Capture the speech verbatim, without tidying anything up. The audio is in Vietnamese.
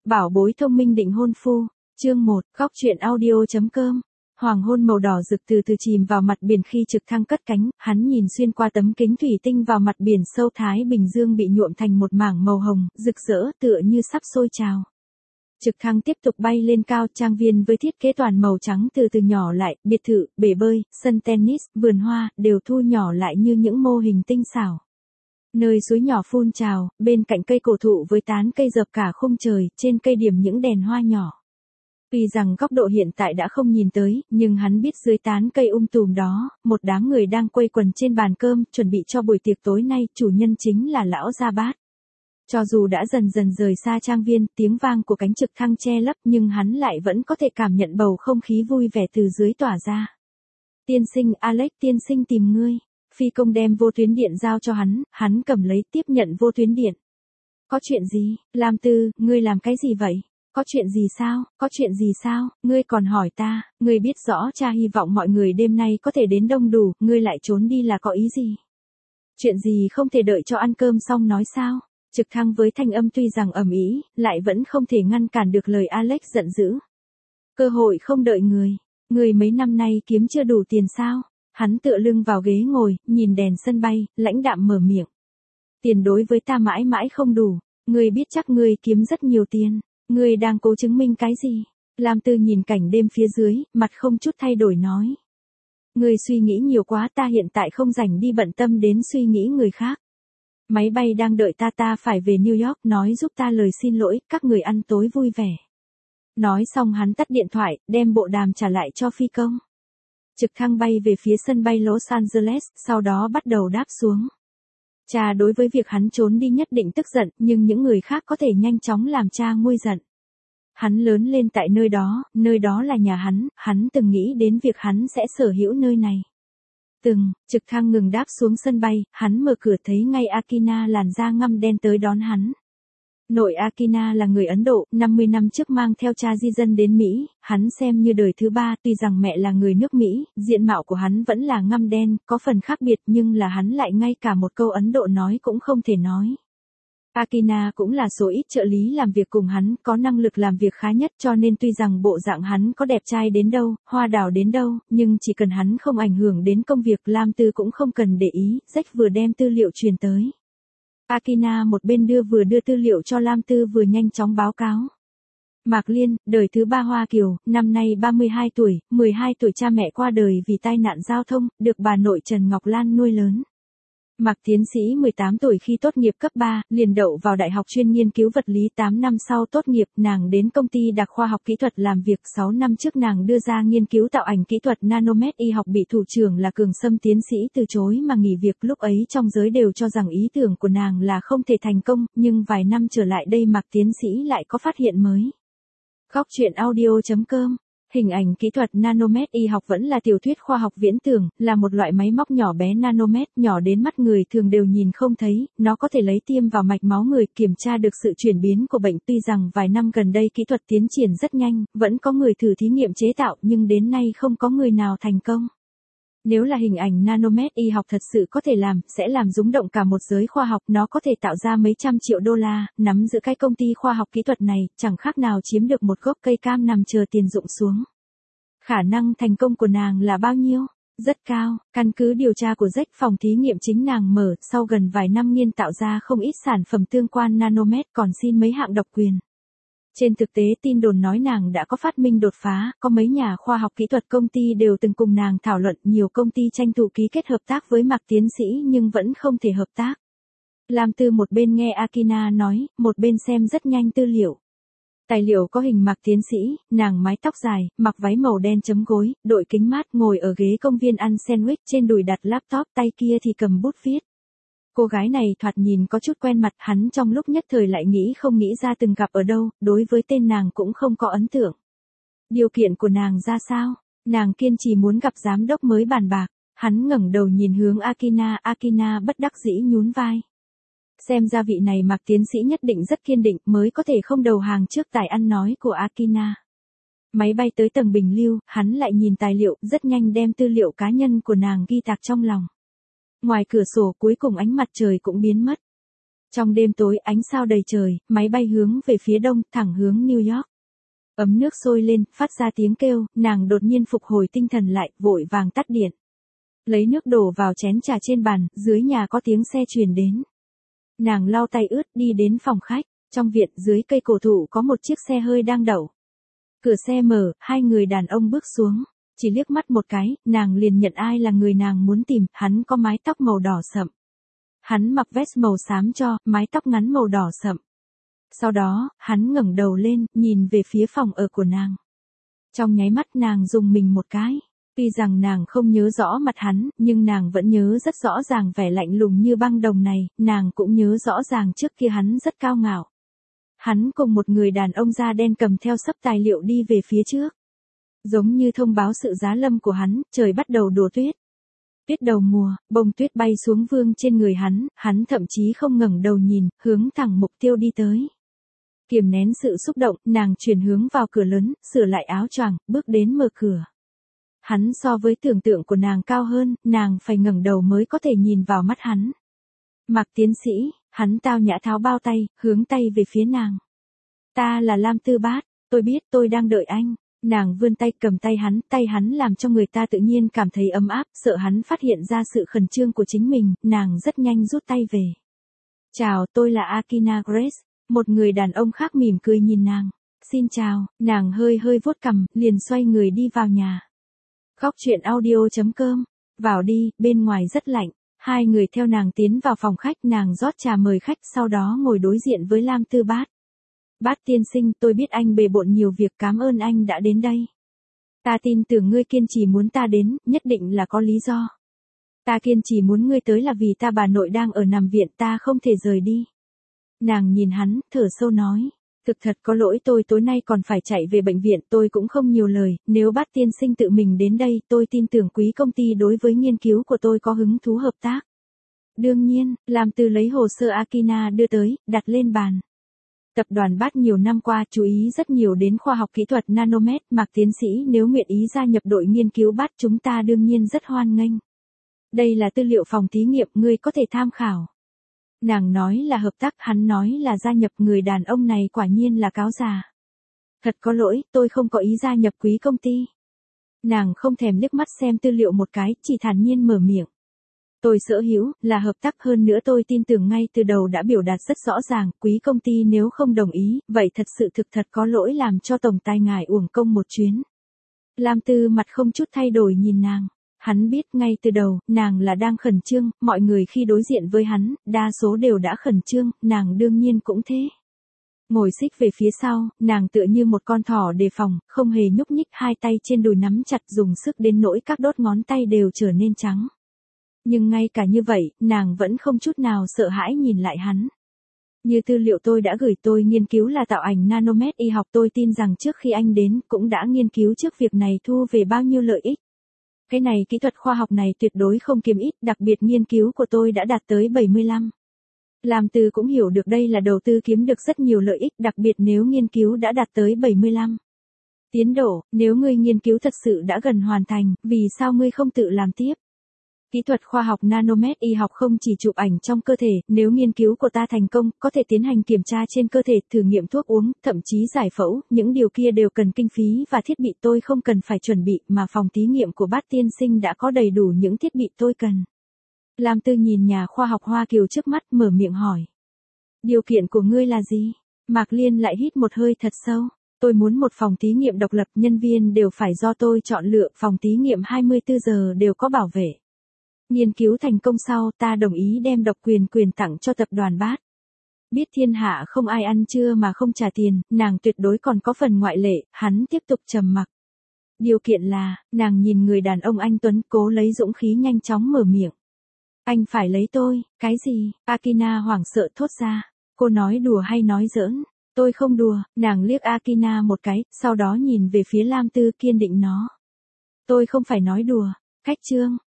Bảo bối thông minh định hôn phu. Chương một, góc truyện audio.com. Hoàng hôn màu đỏ rực từ từ chìm vào mặt biển khi trực thăng cất cánh, hắn nhìn xuyên qua tấm kính thủy tinh vào mặt biển sâu Thái Bình Dương bị nhuộm thành một mảng màu hồng, rực rỡ tựa như sắp sôi trào. Trực thăng tiếp tục bay lên cao, trang viên với thiết kế toàn màu trắng từ từ nhỏ lại, biệt thự, bể bơi, sân tennis, vườn hoa, đều thu nhỏ lại như những mô hình tinh xảo. Nơi suối nhỏ phun trào, bên cạnh cây cổ thụ với tán cây dập cả khung trời, trên cây điểm những đèn hoa nhỏ. Tuy rằng góc độ hiện tại đã không nhìn tới, nhưng hắn biết dưới tán cây um tùm đó, một đám người đang quây quần trên bàn cơm, chuẩn bị cho buổi tiệc tối nay, chủ nhân chính là lão Gia Bát. Cho dù đã dần dần rời xa trang viên, tiếng vang của cánh trực thăng che lấp, nhưng hắn lại vẫn có thể cảm nhận bầu không khí vui vẻ từ dưới tỏa ra. Tiên sinh, Alex tiên sinh tìm ngươi. Phi công đem vô tuyến điện giao cho hắn, hắn cầm lấy tiếp nhận vô tuyến điện. Có chuyện gì, Lam Tư, ngươi làm cái gì vậy? Có chuyện gì sao, có chuyện gì sao, ngươi còn hỏi ta, ngươi biết rõ cha hy vọng mọi người đêm nay có thể đến đông đủ, ngươi lại trốn đi là có ý gì? Chuyện gì không thể đợi cho ăn cơm xong nói sao? Trực thăng với thanh âm tuy rằng ầm ĩ, lại vẫn không thể ngăn cản được lời Alex giận dữ. Cơ hội không đợi người, người mấy năm nay kiếm chưa đủ tiền sao? Hắn tựa lưng vào ghế ngồi, nhìn đèn sân bay, lãnh đạm mở miệng. Tiền đối với ta mãi mãi không đủ, ngươi biết chắc ngươi kiếm rất nhiều tiền, ngươi đang cố chứng minh cái gì? Lam Tư nhìn cảnh đêm phía dưới, mặt không chút thay đổi nói. Ngươi suy nghĩ nhiều quá, ta hiện tại không rảnh đi bận tâm đến suy nghĩ người khác. Máy bay đang đợi ta, ta phải về New York, nói giúp ta lời xin lỗi, các người ăn tối vui vẻ. Nói xong hắn tắt điện thoại, đem bộ đàm trả lại cho phi công. Trực thăng bay về phía sân bay Los Angeles, sau đó bắt đầu đáp xuống. Cha đối với việc hắn trốn đi nhất định tức giận, nhưng những người khác có thể nhanh chóng làm cha nguôi giận. Hắn lớn lên tại nơi đó, nơi đó là nhà hắn, hắn từng nghĩ đến việc hắn sẽ sở hữu nơi này. Từng, trực thăng ngừng đáp xuống sân bay, hắn mở cửa thấy ngay Akina làn da ngăm đen tới đón hắn. Nội Akina là người Ấn Độ, năm mươi năm trước mang theo cha di dân đến Mỹ, hắn xem như đời thứ ba, tuy rằng mẹ là người nước Mỹ, diện mạo của hắn vẫn là ngăm đen, có phần khác biệt nhưng là hắn lại ngay cả một câu Ấn Độ nói cũng không thể nói. Akina cũng là số ít trợ lý làm việc cùng hắn, có năng lực làm việc khá nhất cho nên tuy rằng bộ dạng hắn có đẹp trai đến đâu, hoa đào đến đâu, nhưng chỉ cần hắn không ảnh hưởng đến công việc Lam Tư cũng không cần để ý, Jack vừa đem tư liệu truyền tới. Akina một bên đưa vừa đưa tư liệu cho Lam Tư vừa nhanh chóng báo cáo. Mạc Liên, đời thứ ba Hoa Kiều, năm nay ba mươi hai tuổi, mười hai tuổi cha mẹ qua đời vì tai nạn giao thông, được bà nội Trần Ngọc Lan nuôi lớn. Mạc Tiến sĩ mười tám tuổi khi tốt nghiệp cấp ba, liền đậu vào đại học chuyên nghiên cứu vật lý, tám năm sau tốt nghiệp, nàng đến công ty Đặc khoa học kỹ thuật làm việc, sáu năm trước nàng đưa ra nghiên cứu tạo ảnh kỹ thuật nanomet y học bị thủ trưởng là Cường Sâm tiến sĩ từ chối mà nghỉ việc, lúc ấy trong giới đều cho rằng ý tưởng của nàng là không thể thành công, nhưng vài năm trở lại đây Mạc Tiến sĩ lại có phát hiện mới. Góc truyện audio.com. Hình ảnh kỹ thuật nanomet y học vẫn là tiểu thuyết khoa học viễn tưởng, là một loại máy móc nhỏ bé nanomet, nhỏ đến mắt người thường đều nhìn không thấy, nó có thể lấy tiêm vào mạch máu người, kiểm tra được sự chuyển biến của bệnh. Tuy rằng vài năm gần đây kỹ thuật tiến triển rất nhanh, vẫn có người thử thí nghiệm chế tạo nhưng đến nay không có người nào thành công. Nếu là hình ảnh nanomet y học thật sự có thể làm, sẽ làm rung động cả một giới khoa học, nó có thể tạo ra mấy trăm triệu đô la, nắm giữ cái công ty khoa học kỹ thuật này, chẳng khác nào chiếm được một gốc cây cam nằm chờ tiền rụng xuống. Khả năng thành công của nàng là bao nhiêu? Rất cao, căn cứ điều tra của Jack, phòng thí nghiệm chính nàng mở, sau gần vài năm nghiên tạo ra không ít sản phẩm tương quan nanomet, còn xin mấy hạng độc quyền. Trên thực tế tin đồn nói nàng đã có phát minh đột phá, có mấy nhà khoa học kỹ thuật công ty đều từng cùng nàng thảo luận, nhiều công ty tranh thủ ký kết hợp tác với Mạc Tiến sĩ nhưng vẫn không thể hợp tác. Lam Tư một bên nghe Akina nói, một bên xem rất nhanh tư liệu. Tài liệu có hình Mạc Tiến sĩ, nàng mái tóc dài, mặc váy màu đen chấm gối, đội kính mát, ngồi ở ghế công viên ăn sandwich, trên đùi đặt laptop, tay kia thì cầm bút viết. Cô gái này thoạt nhìn có chút quen mặt, hắn trong lúc nhất thời lại nghĩ không nghĩ ra từng gặp ở đâu, đối với tên nàng cũng không có ấn tượng. Điều kiện của nàng ra sao? Nàng kiên trì muốn gặp giám đốc mới bàn bạc, hắn ngẩng đầu nhìn hướng Akina, Akina bất đắc dĩ nhún vai. Xem ra vị này Mạc Tiến sĩ nhất định rất kiên định mới có thể không đầu hàng trước tài ăn nói của Akina. Máy bay tới tầng bình lưu, hắn lại nhìn tài liệu, rất nhanh đem tư liệu cá nhân của nàng ghi tạc trong lòng. Ngoài cửa sổ cuối cùng ánh mặt trời cũng biến mất. Trong đêm tối ánh sao đầy trời, máy bay hướng về phía đông, thẳng hướng New York. Ấm nước sôi lên, phát ra tiếng kêu, nàng đột nhiên phục hồi tinh thần lại, vội vàng tắt điện. Lấy nước đổ vào chén trà trên bàn, dưới nhà có tiếng xe truyền đến. Nàng lau tay ướt đi đến phòng khách, trong viện dưới cây cổ thụ có một chiếc xe hơi đang đậu. Cửa xe mở, hai người đàn ông bước xuống. Chỉ liếc mắt một cái, nàng liền nhận ai là người nàng muốn tìm, hắn có mái tóc màu đỏ sậm. Hắn mặc vest màu xám cho, mái tóc ngắn màu đỏ sậm. Sau đó, hắn ngẩng đầu lên, nhìn về phía phòng ở của nàng. Trong nháy mắt nàng rùng mình một cái. Tuy rằng nàng không nhớ rõ mặt hắn, nhưng nàng vẫn nhớ rất rõ ràng vẻ lạnh lùng như băng đồng này, nàng cũng nhớ rõ ràng trước kia hắn rất cao ngạo. Hắn cùng một người đàn ông da đen cầm theo xấp tài liệu đi về phía trước. Giống như thông báo sự giá lâm của hắn, trời bắt đầu đổ tuyết. Tuyết đầu mùa, bông tuyết bay xuống vương trên người hắn, hắn thậm chí không ngẩng đầu nhìn, hướng thẳng mục tiêu đi tới. Kiềm nén sự xúc động, nàng chuyển hướng vào cửa lớn, sửa lại áo choàng, bước đến mở cửa. Hắn so với tưởng tượng của nàng cao hơn, nàng phải ngẩng đầu mới có thể nhìn vào mắt hắn. Mạc tiến sĩ, hắn tao nhã tháo bao tay, hướng tay về phía nàng. Ta là Lam Tư Bát, tôi biết tôi đang đợi anh. Nàng vươn tay cầm tay hắn, tay hắn làm cho người ta tự nhiên cảm thấy ấm áp, sợ hắn phát hiện ra sự khẩn trương của chính mình, nàng rất nhanh rút tay về. Chào, tôi là Akina Grace, một người đàn ông khác mỉm cười nhìn nàng. Xin chào, nàng hơi hơi vuốt cằm, liền xoay người đi vào nhà. Góc truyện audio chấm com, vào đi, bên ngoài rất lạnh. Hai người theo nàng tiến vào phòng khách, nàng rót trà mời khách, sau đó ngồi đối diện với Lam Tư Bát. Bát tiên sinh, tôi biết anh bề bộn nhiều việc, cảm ơn anh đã đến đây. Ta tin tưởng ngươi kiên trì muốn ta đến, nhất định là có lý do. Ta kiên trì muốn ngươi tới là vì ta bà nội đang ở nằm viện, ta không thể rời đi. Nàng nhìn hắn, thở sâu nói. Thực thật có lỗi, tôi tối nay còn phải chạy về bệnh viện, tôi cũng không nhiều lời, nếu Bát tiên sinh tự mình đến đây, tôi tin tưởng quý công ty đối với nghiên cứu của tôi có hứng thú hợp tác. Đương nhiên, Lam Tư lấy hồ sơ Akina đưa tới, đặt lên bàn. Tập đoàn Bát nhiều năm qua chú ý rất nhiều đến khoa học kỹ thuật nanomet, Mạc tiến sĩ nếu nguyện ý gia nhập đội nghiên cứu Bát chúng ta đương nhiên rất hoan nghênh. Đây là tư liệu phòng thí nghiệm, ngươi có thể tham khảo. Nàng nói là hợp tác, hắn nói là gia nhập, người đàn ông này quả nhiên là cáo già. Thật có lỗi, tôi không có ý gia nhập quý công ty. Nàng không thèm liếc mắt xem tư liệu một cái, chỉ thản nhiên mở miệng. Tôi sở hữu, là hợp tác, hơn nữa tôi tin tưởng ngay từ đầu đã biểu đạt rất rõ ràng, quý công ty nếu không đồng ý, vậy thật sự thực thật có lỗi làm cho tổng tài ngài uổng công một chuyến. Lam Tư mặt không chút thay đổi nhìn nàng. Hắn biết ngay từ đầu, nàng là đang khẩn trương, mọi người khi đối diện với hắn, đa số đều đã khẩn trương, nàng đương nhiên cũng thế. Ngồi xích về phía sau, nàng tựa như một con thỏ đề phòng, không hề nhúc nhích, hai tay trên đùi nắm chặt dùng sức đến nỗi các đốt ngón tay đều trở nên trắng. Nhưng ngay cả như vậy, nàng vẫn không chút nào sợ hãi nhìn lại hắn. Như tư liệu tôi đã gửi, tôi nghiên cứu là tạo ảnh nanomet y học, tôi tin rằng trước khi anh đến, cũng đã nghiên cứu trước việc này thu về bao nhiêu lợi ích. Cái này kỹ thuật khoa học này tuyệt đối không kiếm ít, đặc biệt nghiên cứu của tôi đã đạt tới bảy mươi lăm. Lam Tư cũng hiểu được đây là đầu tư kiếm được rất nhiều lợi ích, đặc biệt nếu nghiên cứu đã đạt tới bảy mươi lăm. Tiến độ, nếu ngươi nghiên cứu thật sự đã gần hoàn thành, vì sao ngươi không tự làm tiếp? Kỹ thuật khoa học nanomet y học không chỉ chụp ảnh trong cơ thể, nếu nghiên cứu của ta thành công, có thể tiến hành kiểm tra trên cơ thể, thử nghiệm thuốc uống, thậm chí giải phẫu, những điều kia đều cần kinh phí và thiết bị, tôi không cần phải chuẩn bị, mà phòng thí nghiệm của Bát tiên sinh đã có đầy đủ những thiết bị tôi cần. Lam Tư nhìn nhà khoa học Hoa Kiều trước mắt, mở miệng hỏi. Điều kiện của ngươi là gì? Mạc Liên lại hít một hơi thật sâu. Tôi muốn một phòng thí nghiệm độc lập, nhân viên đều phải do tôi chọn lựa, phòng thí nghiệm hai mươi tư giờ đều có bảo vệ. Nghiên cứu thành công sau, ta đồng ý đem độc quyền quyền tặng cho tập đoàn Bát. Biết thiên hạ không ai ăn trưa mà không trả tiền, nàng tuyệt đối còn có phần ngoại lệ, hắn tiếp tục trầm mặc. Điều kiện là, nàng nhìn người đàn ông anh tuấn, cố lấy dũng khí nhanh chóng mở miệng. Anh phải lấy tôi, cái gì? Akina hoảng sợ thốt ra. Cô nói đùa hay nói giỡn? Tôi không đùa, nàng liếc Akina một cái, sau đó nhìn về phía Lam Tư kiên định nó. Tôi không phải nói đùa. Cách chương,